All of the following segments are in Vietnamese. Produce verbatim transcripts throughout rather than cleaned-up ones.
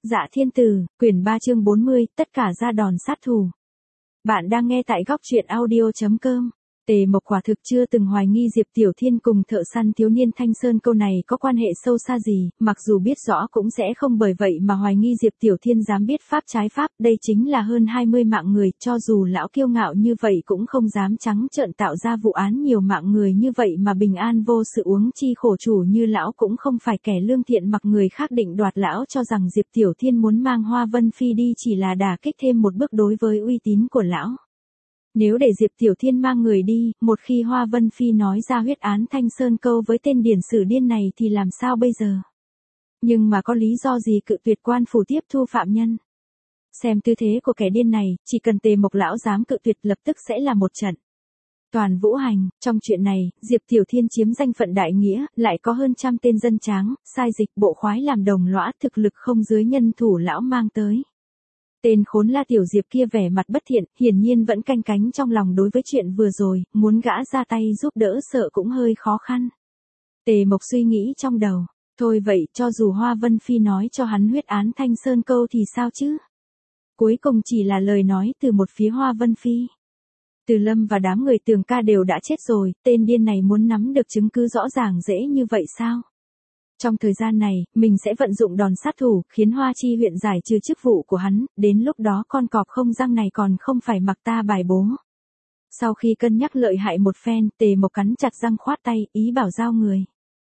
Dạ Thiên Tử, quyển ba chương bốn mươi, tất cả ra đòn sát thủ. Bạn đang nghe tại góc truyện audio chấm com. Tề Mộc quả thực chưa từng hoài nghi Diệp Tiểu Thiên cùng thợ săn thiếu niên Thanh Sơn câu này có quan hệ sâu xa gì, mặc dù biết rõ cũng sẽ không bởi vậy mà hoài nghi Diệp Tiểu Thiên dám biết pháp trái pháp, đây chính là hơn hai mươi mạng người, cho dù lão kiêu ngạo như vậy cũng không dám trắng trợn tạo ra vụ án nhiều mạng người như vậy mà bình an vô sự uống chi khổ chủ như lão cũng không phải kẻ lương thiện mặc người khác định đoạt lão cho rằng Diệp Tiểu Thiên muốn mang Hoa Vân Phi đi chỉ là đả kích thêm một bước đối với uy tín của lão. Nếu để Diệp Tiểu Thiên mang người đi, một khi Hoa Vân Phi nói ra huyết án Thanh Sơn câu với tên điển sử điên này thì làm sao bây giờ? Nhưng mà có lý do gì cự tuyệt quan phủ tiếp thu phạm nhân? Xem tư thế của kẻ điên này, chỉ cần Tề Mộc lão dám cự tuyệt lập tức sẽ là một trận toàn vũ hành. Trong chuyện này, Diệp Tiểu Thiên chiếm danh phận đại nghĩa, lại có hơn trăm tên dân tráng, sai dịch bộ khoái làm đồng lõa, thực lực không dưới nhân thủ lão mang tới. Tên khốn La Tiểu Diệp kia vẻ mặt bất thiện, hiển nhiên vẫn canh cánh trong lòng đối với chuyện vừa rồi, muốn gã ra tay giúp đỡ sợ cũng hơi khó khăn. Tề Mộc suy nghĩ trong đầu, thôi vậy cho dù Hoa Vân Phi nói cho hắn huyết án Thanh Sơn câu thì sao chứ? Cuối cùng chỉ là lời nói từ một phía Hoa Vân Phi. Từ Lâm và đám người Tường Ca đều đã chết rồi, tên điên này muốn nắm được chứng cứ rõ ràng dễ như vậy sao? Trong thời gian này, mình sẽ vận dụng đòn sát thủ, khiến Hoa Chi huyện giải trừ chức vụ của hắn, đến lúc đó con cọp không răng này còn không phải mặc ta bài bố. Sau khi cân nhắc lợi hại một phen, Tề Mộc cắn chặt răng khoát tay, ý bảo giao người.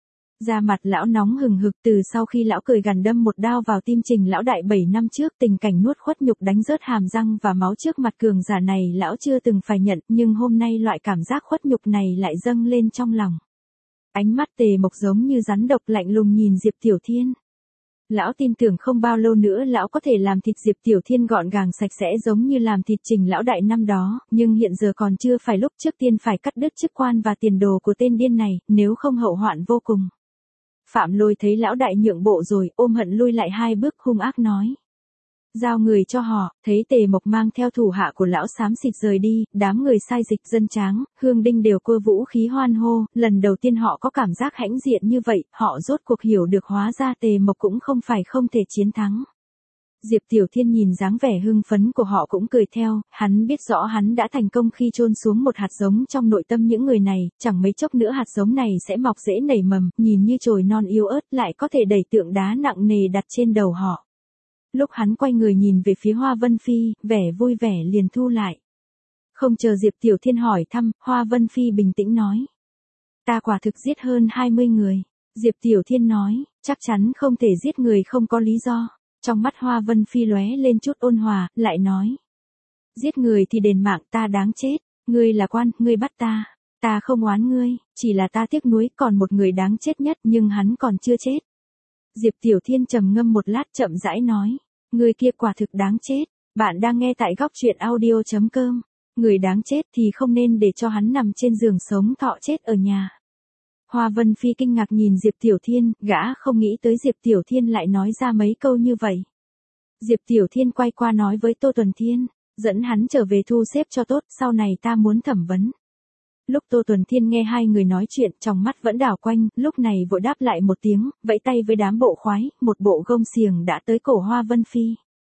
Da mặt lão nóng hừng hực từ sau khi lão cười gằn đâm một đao vào tim Trình lão đại bảy năm trước, tình cảnh nuốt khuất nhục đánh rớt hàm răng và máu trước mặt cường giả này lão chưa từng phải nhận, nhưng hôm nay loại cảm giác khuất nhục này lại dâng lên trong lòng. Ánh mắt Tề Mộc giống như rắn độc lạnh lùng nhìn Diệp Tiểu Thiên. Lão tin tưởng không bao lâu nữa lão có thể làm thịt Diệp Tiểu Thiên gọn gàng sạch sẽ giống như làm thịt Trình lão đại năm đó, nhưng hiện giờ còn chưa phải lúc, trước tiên phải cắt đứt chức quan và tiền đồ của tên điên này, nếu không hậu hoạn vô cùng. Phạm Lôi thấy lão đại nhượng bộ rồi, ôm hận lui lại hai bước hung ác nói. Giao người cho họ. Thấy Tề Mộc mang theo thủ hạ của lão xám xịt rời đi, đám người sai dịch dân tráng, Hương Đinh đều cơ vũ khí hoan hô, lần đầu tiên họ có cảm giác hãnh diện như vậy, họ rốt cuộc hiểu được hóa ra Tề Mộc cũng không phải không thể chiến thắng. Diệp Tiểu Thiên nhìn dáng vẻ hưng phấn của họ cũng cười theo, hắn biết rõ hắn đã thành công khi chôn xuống một hạt giống trong nội tâm những người này, chẳng mấy chốc nữa hạt giống này sẽ mọc rễ nảy mầm, nhìn như chồi non yếu ớt lại có thể đẩy tượng đá nặng nề đặt trên đầu họ. Lúc hắn quay người nhìn về phía Hoa Vân Phi, vẻ vui vẻ liền thu lại. Không chờ Diệp Tiểu Thiên hỏi thăm, Hoa Vân Phi bình tĩnh nói. Ta quả thực giết hơn hai mươi người. Diệp Tiểu Thiên nói, chắc chắn không thể giết người không có lý do. Trong mắt Hoa Vân Phi lóe lên chút ôn hòa, lại nói. Giết người thì đền mạng, ta đáng chết. Ngươi là quan, ngươi bắt ta. Ta không oán ngươi, chỉ là ta tiếc nuối còn một người đáng chết nhất nhưng hắn còn chưa chết. Diệp Tiểu Thiên trầm ngâm một lát chậm rãi nói. Người kia quả thực đáng chết. Bạn đang nghe tại góc truyện audio chấm com. Người đáng chết thì không nên để cho hắn nằm trên giường sống thọ chết ở nhà. Hoa Vân Phi kinh ngạc nhìn Diệp Tiểu Thiên, gã không nghĩ tới Diệp Tiểu Thiên lại nói ra mấy câu như vậy. Diệp Tiểu Thiên quay qua nói với Tô Tuần Thiên, dẫn hắn trở về thu xếp cho tốt, sau này ta muốn thẩm vấn. Lúc Tô Tuần Thiên nghe hai người nói chuyện, trong mắt vẫn đảo quanh, lúc này vội đáp lại một tiếng, vẫy tay với đám bộ khoái, một bộ gông xiềng đã tới cổ Hoa Vân Phi.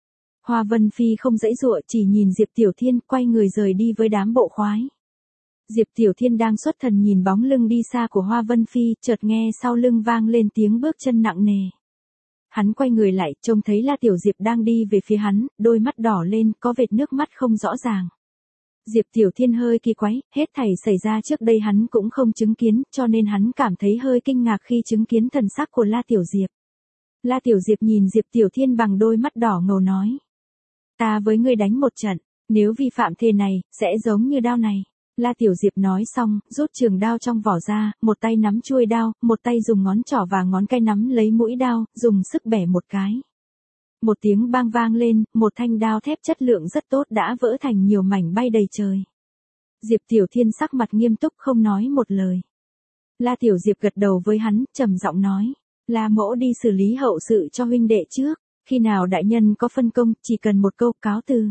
Hoa Vân Phi không dãy dụa, chỉ nhìn Diệp Tiểu Thiên, quay người rời đi với đám bộ khoái. Diệp Tiểu Thiên đang xuất thần nhìn bóng lưng đi xa của Hoa Vân Phi, chợt nghe sau lưng vang lên tiếng bước chân nặng nề. Hắn quay người lại, trông thấy La Tiểu Diệp đang đi về phía hắn, đôi mắt đỏ lên, có vệt nước mắt không rõ ràng. Diệp Tiểu Thiên hơi kỳ quái, hết thảy xảy ra trước đây hắn cũng không chứng kiến, cho nên hắn cảm thấy hơi kinh ngạc khi chứng kiến thần sắc của La Tiểu Diệp. La Tiểu Diệp nhìn Diệp Tiểu Thiên bằng đôi mắt đỏ ngầu nói. Ta với ngươi đánh một trận, nếu vi phạm thế này, sẽ giống như đao này. La Tiểu Diệp nói xong, rút trường đao trong vỏ ra, một tay nắm chuôi đao, một tay dùng ngón trỏ và ngón cái nắm lấy mũi đao, dùng sức bẻ một cái. Một tiếng bang vang lên, một thanh đao thép chất lượng rất tốt đã vỡ thành nhiều mảnh bay đầy trời. Diệp Tiểu Thiên sắc mặt nghiêm túc không nói một lời. La Tiểu Diệp gật đầu với hắn, trầm giọng nói, La mỗ đi xử lý hậu sự cho huynh đệ trước, khi nào đại nhân có phân công, chỉ cần một câu cáo từ.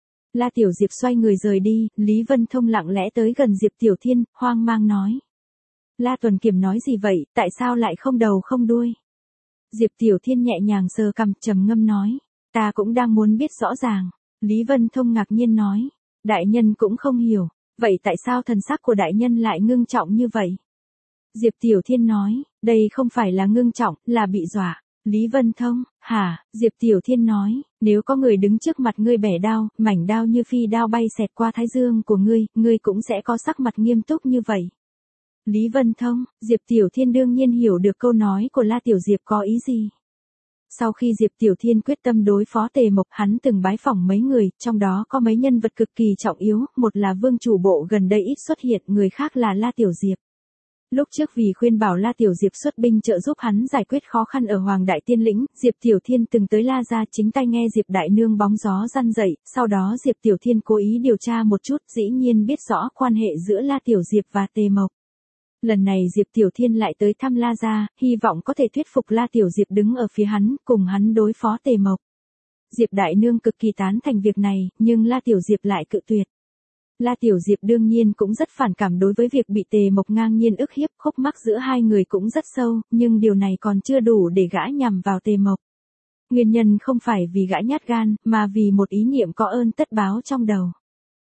La Tiểu Diệp xoay người rời đi, Lý Vân Thông lặng lẽ tới gần Diệp Tiểu Thiên, hoang mang nói. La Tuần Kiểm nói gì vậy, tại sao lại không đầu không đuôi? Diệp Tiểu Thiên nhẹ nhàng sờ cằm trầm ngâm nói, Ta cũng đang muốn biết rõ ràng. Lý Vân Thông ngạc nhiên nói. Đại nhân cũng không hiểu. Vậy tại sao thần sắc của đại nhân lại ngưng trọng như vậy? Diệp Tiểu Thiên nói, đây không phải là ngưng trọng, là bị dọa. Lý Vân Thông, hả? Diệp Tiểu Thiên nói, nếu có người đứng trước mặt ngươi bẻ đao, mảnh đao như phi đao bay xẹt qua thái dương của ngươi, ngươi cũng sẽ có sắc mặt nghiêm túc như vậy. Lý Vân Thông, Diệp Tiểu Thiên đương nhiên hiểu được câu nói của La Tiểu Diệp có ý gì. Sau khi Diệp Tiểu Thiên quyết tâm đối phó Tề Mộc, hắn từng bái phỏng mấy người, trong đó có mấy nhân vật cực kỳ trọng yếu, một là vương chủ bộ gần đây ít xuất hiện, người khác là La Tiểu Diệp. Lúc trước vì khuyên bảo La Tiểu Diệp xuất binh trợ giúp hắn giải quyết khó khăn ở Hoàng Đại Tiên Lĩnh, Diệp Tiểu Thiên từng tới La gia chính tay nghe Diệp Đại Nương bóng gió răn dậy, sau đó Diệp Tiểu Thiên cố ý điều tra một chút, dĩ nhiên biết rõ quan hệ giữa La Tiểu Diệp và Tề Mộc. Lần này Diệp Tiểu Thiên lại tới thăm La gia, hy vọng có thể thuyết phục La Tiểu Diệp đứng ở phía hắn, cùng hắn đối phó Tề Mộc. Diệp Đại Nương cực kỳ tán thành việc này, nhưng La Tiểu Diệp lại cự tuyệt. La Tiểu Diệp đương nhiên cũng rất phản cảm đối với việc bị Tề Mộc ngang nhiên ức hiếp, khúc mắc giữa hai người cũng rất sâu, nhưng điều này còn chưa đủ để gã nhằm vào Tề Mộc. Nguyên nhân không phải vì gã nhát gan, mà vì một ý niệm có ơn tất báo trong đầu.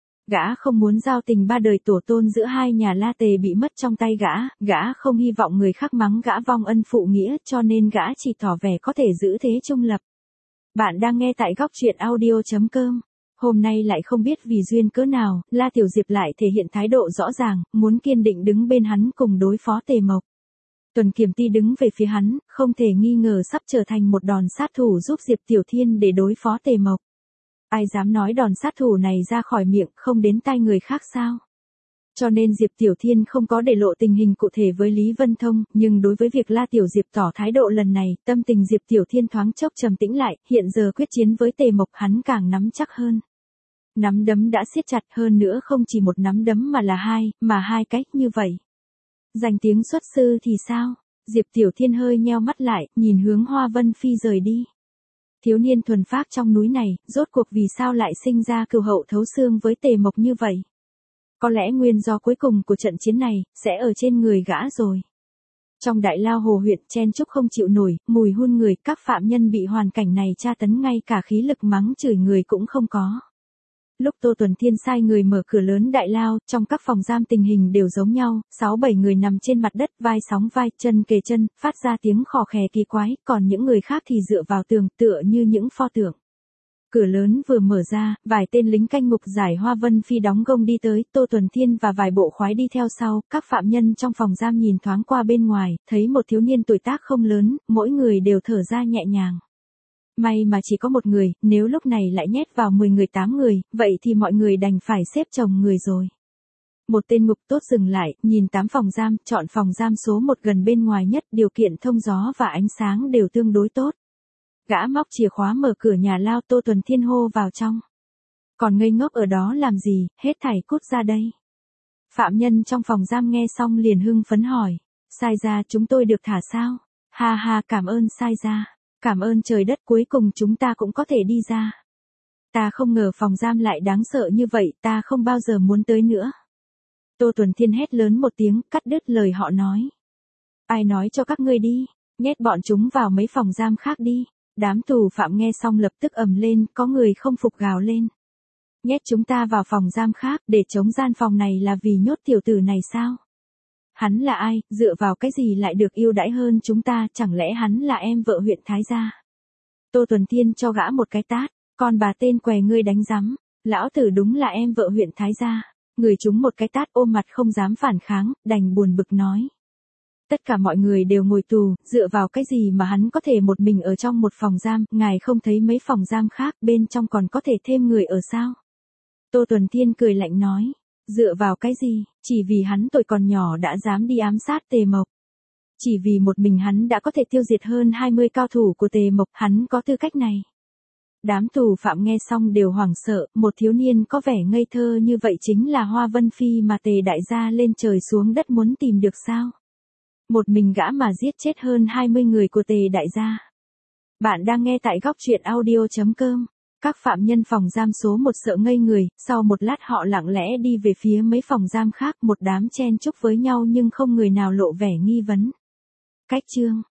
Gã không muốn giao tình ba đời tổ tôn giữa hai nhà La Tề bị mất trong tay gã, gã không hy vọng người khác mắng gã vong ân phụ nghĩa, cho nên gã chỉ tỏ vẻ có thể giữ thế trung lập. Bạn đang nghe tại góc truyện audio chấm com. Hôm nay lại không biết vì duyên cớ nào, La Tiểu Diệp lại thể hiện thái độ rõ ràng, muốn kiên định đứng bên hắn cùng đối phó Tề Mộc. Tuần Kiềm Ti đứng về phía hắn, không thể nghi ngờ sắp trở thành một đòn sát thủ giúp Diệp Tiểu Thiên để đối phó Tề Mộc. Ai dám nói đòn sát thủ này ra khỏi miệng không đến tai người khác sao? Cho nên Diệp Tiểu Thiên không có để lộ tình hình cụ thể với Lý Vân Thông, nhưng đối với việc La Tiểu Diệp tỏ thái độ lần này, tâm tình Diệp Tiểu Thiên thoáng chốc trầm tĩnh lại, hiện giờ quyết chiến với Tề Mộc hắn càng nắm chắc hơn. Nắm đấm đã siết chặt hơn nữa, không chỉ một nắm đấm mà là hai, mà hai cách như vậy. Danh tiếng xuất sư thì sao? Diệp Tiểu Thiên hơi nheo mắt lại, nhìn hướng Hoa Vân Phi rời đi. Thiếu niên thuần phác trong núi này, rốt cuộc vì sao lại sinh ra cừu hậu thấu xương với Tề Mộc như vậy? Có lẽ nguyên do cuối cùng của trận chiến này, sẽ ở trên người gã rồi. Trong đại lao hồ huyện chen chúc không chịu nổi, mùi hun người, các phạm nhân bị hoàn cảnh này tra tấn ngay cả khí lực mắng chửi người cũng không có. Lúc Tô Tuần Thiên sai người mở cửa lớn đại lao, trong các phòng giam tình hình đều giống nhau, sáu bảy người nằm trên mặt đất, vai sóng vai, chân kề chân, phát ra tiếng khò khè kỳ quái, còn những người khác thì dựa vào tường, tựa như những pho tượng. Cửa lớn vừa mở ra, vài tên lính canh ngục giải Hoa Vân Phi đóng gông đi tới, Tô Tuần Thiên và vài bộ khoái đi theo sau, các phạm nhân trong phòng giam nhìn thoáng qua bên ngoài, thấy một thiếu niên tuổi tác không lớn, mỗi người đều thở ra nhẹ nhàng. May mà chỉ có một người, nếu lúc này lại nhét vào mười người tám người, vậy thì mọi người đành phải xếp chồng người rồi. Một tên ngục tốt dừng lại, nhìn tám phòng giam, chọn phòng giam số một gần bên ngoài nhất, điều kiện thông gió và ánh sáng đều tương đối tốt. Gã móc chìa khóa mở cửa nhà lao, Tô Tuần Thiên hô vào trong. Còn ngây ngốc ở đó làm gì, hết thảy cút ra đây. Phạm nhân trong phòng giam nghe xong liền hưng phấn hỏi, sai ra chúng tôi được thả sao? Ha ha, cảm ơn sai ra. Cảm ơn trời đất, cuối cùng chúng ta cũng có thể đi ra. Ta không ngờ phòng giam lại đáng sợ như vậy, ta không bao giờ muốn tới nữa. Tô Tuần Thiên hét lớn một tiếng, cắt đứt lời họ nói. Ai nói cho các ngươi đi, nhét bọn chúng vào mấy phòng giam khác đi. Đám tù phạm nghe xong lập tức ầm lên, có người không phục gào lên. Nhét chúng ta vào phòng giam khác, để chống gian phòng này là vì nhốt tiểu tử này sao? Hắn là ai, dựa vào cái gì lại được ưu đãi hơn chúng ta, chẳng lẽ hắn là em vợ huyện Thái gia? Tô Tuần Thiên cho gã một cái tát, còn bà tên què ngươi đánh rắm, lão tử đúng là em vợ huyện Thái gia. Người chúng một cái tát ôm mặt không dám phản kháng, đành buồn bực nói. Tất cả mọi người đều ngồi tù, dựa vào cái gì mà hắn có thể một mình ở trong một phòng giam, ngài không thấy mấy phòng giam khác bên trong còn có thể thêm người ở sao? Tô Tuần Thiên cười lạnh nói. Dựa vào cái gì, chỉ vì hắn tuổi còn nhỏ đã dám đi ám sát Tề Mộc. Chỉ vì một mình hắn đã có thể tiêu diệt hơn hai mươi cao thủ của Tề Mộc, hắn có tư cách này. Đám tù phạm nghe xong đều hoảng sợ, một thiếu niên có vẻ ngây thơ như vậy chính là Hoa Vân Phi mà Tề đại gia lên trời xuống đất muốn tìm được sao? Một mình gã mà giết chết hơn hai mươi người của Tề đại gia. Bạn đang nghe tại góc truyện audio chấm com. Các phạm nhân phòng giam số một sợ ngây người, sau một lát họ lặng lẽ đi về phía mấy phòng giam khác, một đám chen chúc với nhau nhưng không người nào lộ vẻ nghi vấn. Cách chương